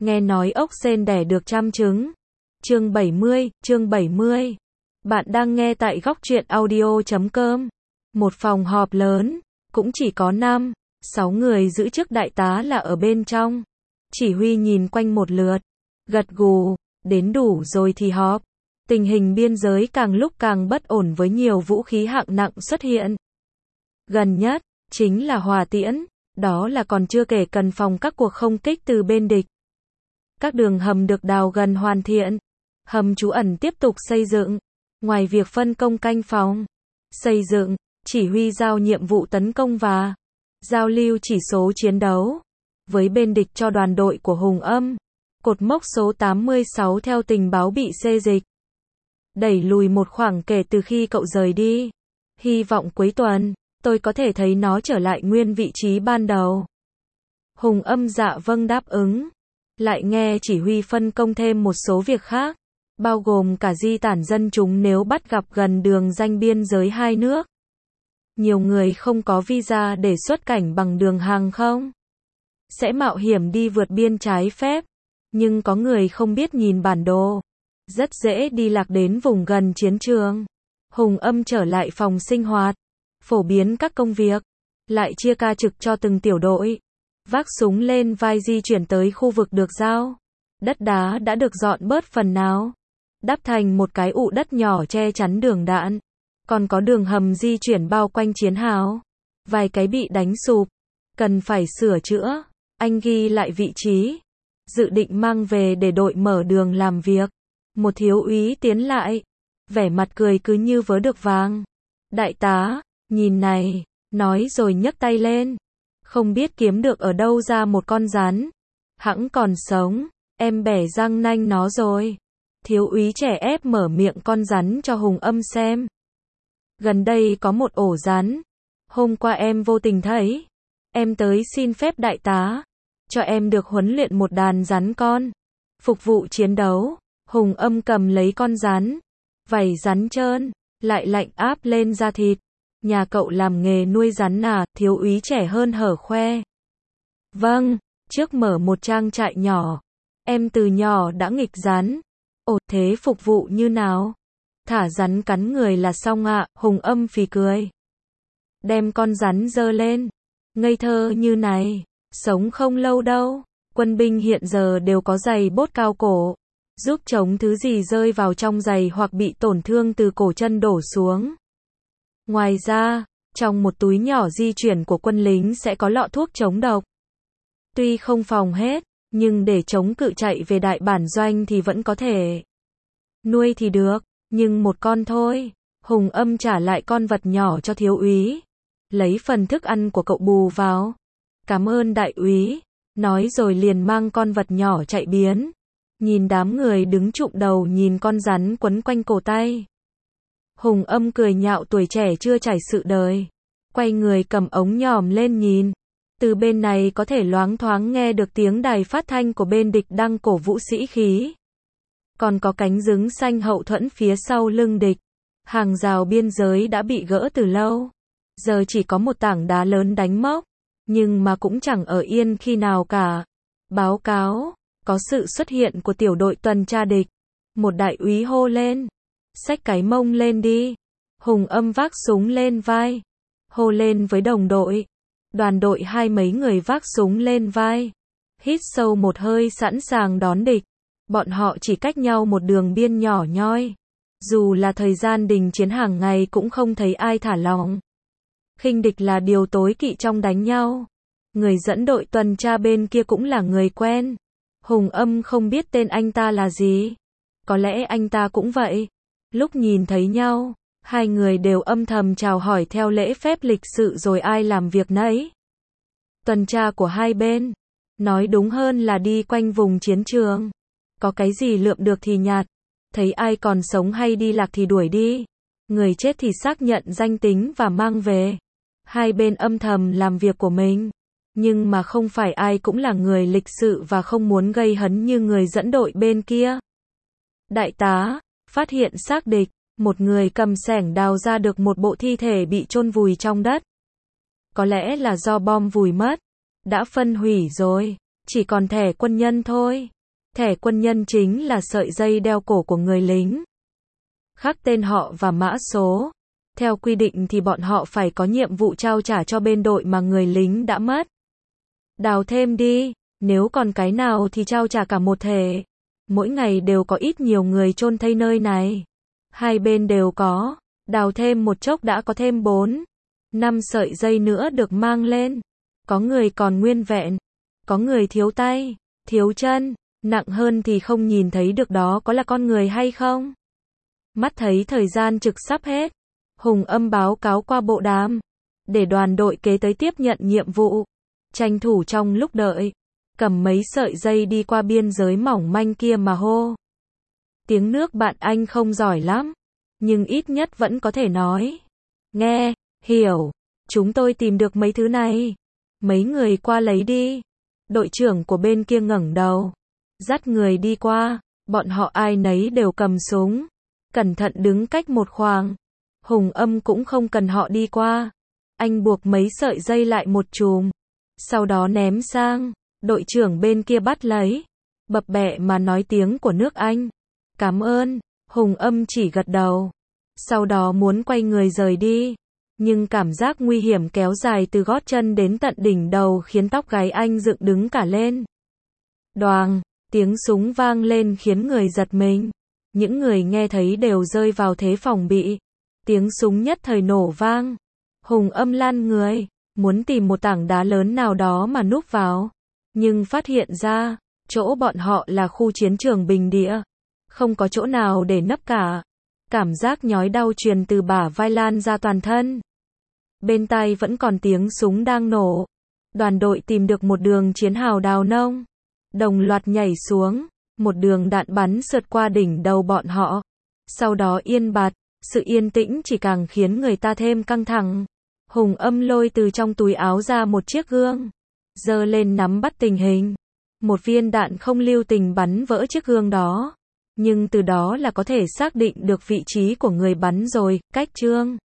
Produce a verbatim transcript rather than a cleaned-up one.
nghe nói ốc sên đẻ được trăm trứng. Chương bảy mươi, chương bảy mươi. Bạn đang nghe tại góc truyện audio chấm com. Một phòng họp lớn, cũng chỉ có năm, sáu người giữ chức đại tá là ở bên trong. Chỉ huy nhìn quanh một lượt, gật gù, đến đủ rồi thì họp. Tình hình biên giới càng lúc càng bất ổn với nhiều vũ khí hạng nặng xuất hiện. Gần nhất, chính là hỏa tiễn, đó là còn chưa kể cần phòng các cuộc không kích từ bên địch. Các đường hầm được đào gần hoàn thiện, hầm trú ẩn tiếp tục xây dựng. Ngoài việc phân công canh phòng, xây dựng, chỉ huy giao nhiệm vụ tấn công và giao lưu chỉ số chiến đấu với bên địch cho đoàn đội của Hùng Âm. Cột mốc số tám mươi sáu theo tình báo bị xê dịch, đẩy lùi một khoảng kể từ khi cậu rời đi. Hy vọng cuối tuần, tôi có thể thấy nó trở lại nguyên vị trí ban đầu. Hùng Âm dạ vâng đáp ứng. Lại nghe chỉ huy phân công thêm một số việc khác, bao gồm cả di tản dân chúng nếu bắt gặp gần đường ranh biên giới hai nước. Nhiều người không có visa để xuất cảnh bằng đường hàng không, sẽ mạo hiểm đi vượt biên trái phép, nhưng có người không biết nhìn bản đồ, rất dễ đi lạc đến vùng gần chiến trường. Hùng Âm trở lại phòng sinh hoạt, phổ biến các công việc, lại chia ca trực cho từng tiểu đội, vác súng lên vai di chuyển tới khu vực được giao. Đất đá đã được dọn bớt phần nào, đắp thành một cái ụ đất nhỏ che chắn đường đạn. Còn có đường hầm di chuyển bao quanh chiến hào, vài cái bị đánh sụp, cần phải sửa chữa. Anh ghi lại vị trí, dự định mang về để đội mở đường làm việc. Một thiếu úy tiến lại, vẻ mặt cười cứ như vớ được vàng. Đại tá, nhìn này, nói rồi nhấc tay lên. Không biết kiếm được ở đâu ra một con rắn. Hẵng còn sống, em bẻ răng nanh nó rồi. Thiếu úy trẻ ép mở miệng con rắn cho Hùng Âm xem. Gần đây có một ổ rắn. Hôm qua em vô tình thấy. Em tới xin phép đại tá, cho em được huấn luyện một đàn rắn con, phục vụ chiến đấu. Hùng Âm cầm lấy con rắn, vảy rắn trơn, lại lạnh áp lên da thịt. Nhà cậu làm nghề nuôi rắn à? Thiếu úy trẻ hơn hở khoe. Vâng, trước mở một trang trại nhỏ, em từ nhỏ đã nghịch rắn. Ồ, thế phục vụ như nào? Thả rắn cắn người là xong ạ. Hùng Âm phì cười, đem con rắn giơ lên. Ngây thơ như này, sống không lâu đâu. Quân binh hiện giờ đều có giày bốt cao cổ, giúp chống thứ gì rơi vào trong giày hoặc bị tổn thương từ cổ chân đổ xuống. Ngoài ra, trong một túi nhỏ di chuyển của quân lính sẽ có lọ thuốc chống độc. Tuy không phòng hết, nhưng để chống cự chạy về đại bản doanh thì vẫn có thể. Nuôi thì được, nhưng một con thôi. Hùng Âm trả lại con vật nhỏ cho thiếu úy, lấy phần thức ăn của cậu bù vào. Cảm ơn đại úy, nói rồi liền mang con vật nhỏ chạy biến. Nhìn đám người đứng trụm đầu nhìn con rắn quấn quanh cổ tay. Hùng Âm cười nhạo tuổi trẻ chưa trải sự đời, quay người cầm ống nhòm lên nhìn. Từ bên này có thể loáng thoáng nghe được tiếng đài phát thanh của bên địch đang cổ vũ sĩ khí. Còn có cánh rừng xanh hậu thuẫn phía sau lưng địch. Hàng rào biên giới đã bị gỡ từ lâu, giờ chỉ có một tảng đá lớn đánh mốc, nhưng mà cũng chẳng ở yên khi nào cả. Báo cáo, có sự xuất hiện của tiểu đội tuần tra địch. Một đại úy hô lên, xách cái mông lên đi. Hùng Âm vác súng lên vai, hô lên với đồng đội. Đoàn đội hai mấy người vác súng lên vai, hít sâu một hơi sẵn sàng đón địch. Bọn họ chỉ cách nhau một đường biên nhỏ nhoi. Dù là thời gian đình chiến hàng ngày cũng không thấy ai thả lỏng. Khinh địch là điều tối kỵ trong đánh nhau. Người dẫn đội tuần tra bên kia cũng là người quen. Hùng Âm không biết tên anh ta là gì. Có lẽ anh ta cũng vậy. Lúc nhìn thấy nhau, hai người đều âm thầm chào hỏi theo lễ phép lịch sự rồi ai làm việc nấy. Tuần tra của hai bên, nói đúng hơn là đi quanh vùng chiến trường. Có cái gì lượm được thì nhặt, thấy ai còn sống hay đi lạc thì đuổi đi. Người chết thì xác nhận danh tính và mang về. Hai bên âm thầm làm việc của mình, nhưng mà không phải ai cũng là người lịch sự và không muốn gây hấn như người dẫn đội bên kia. Đại tá, phát hiện xác địch, một người cầm xẻng đào ra được một bộ thi thể bị chôn vùi trong đất. Có lẽ là do bom vùi mất, đã phân hủy rồi. chỉ còn thẻ quân nhân thôi. Thẻ quân nhân chính là sợi dây đeo cổ của người lính. Khắc tên họ và mã số. Theo quy định thì bọn họ phải có nhiệm vụ trao trả cho bên đội mà người lính đã mất. Đào thêm đi, nếu còn cái nào thì trao trả cả một thể. Mỗi ngày đều có ít nhiều người chôn thây nơi này. Hai bên đều có, đào thêm một chốc đã có thêm bốn, năm sợi dây nữa được mang lên. Có người còn nguyên vẹn, có người thiếu tay, thiếu chân, nặng hơn thì không nhìn thấy được đó có là con người hay không. Mắt thấy thời gian trực sắp hết, Hùng Âm báo cáo qua bộ đàm, để đoàn đội kế tới tiếp nhận nhiệm vụ. Tranh thủ trong lúc đợi, cầm mấy sợi dây đi qua biên giới mỏng manh kia mà hô. Tiếng nước bạn anh không giỏi lắm, nhưng ít nhất vẫn có thể nói. Nghe, hiểu, chúng tôi tìm được mấy thứ này. Mấy người qua lấy đi. Đội trưởng của bên kia ngẩng đầu, dắt người đi qua, bọn họ ai nấy đều cầm súng, cẩn thận đứng cách một khoảng. Hùng Âm cũng không cần họ đi qua. Anh buộc mấy sợi dây lại một chùm, sau đó ném sang. Đội trưởng bên kia bắt lấy, bập bẹ mà nói tiếng của nước Anh. Cảm ơn. Hùng Âm chỉ gật đầu, sau đó muốn quay người rời đi, nhưng cảm giác nguy hiểm kéo dài từ gót chân đến tận đỉnh đầu khiến tóc gáy anh dựng đứng cả lên. Đoàng, tiếng súng vang lên khiến người giật mình. Những người nghe thấy đều rơi vào thế phòng bị. Tiếng súng nhất thời nổ vang. Hùng Âm lăn người, muốn tìm một tảng đá lớn nào đó mà núp vào, nhưng phát hiện ra, chỗ bọn họ là khu chiến trường bình địa, không có chỗ nào để nấp cả. Cảm giác nhói đau truyền từ bả vai lan ra toàn thân. Bên tai vẫn còn tiếng súng đang nổ. Đoàn đội tìm được một đường chiến hào đào nông, đồng loạt nhảy xuống, một đường đạn bắn sượt qua đỉnh đầu bọn họ. Sau đó yên bặt, sự yên tĩnh chỉ càng khiến người ta thêm căng thẳng. Hùng Âm lôi từ trong túi áo ra một chiếc gương, giơ lên nắm bắt tình hình. Một viên đạn không lưu tình bắn vỡ chiếc gương đó, nhưng từ đó là có thể xác định được vị trí của người bắn rồi. Cách chương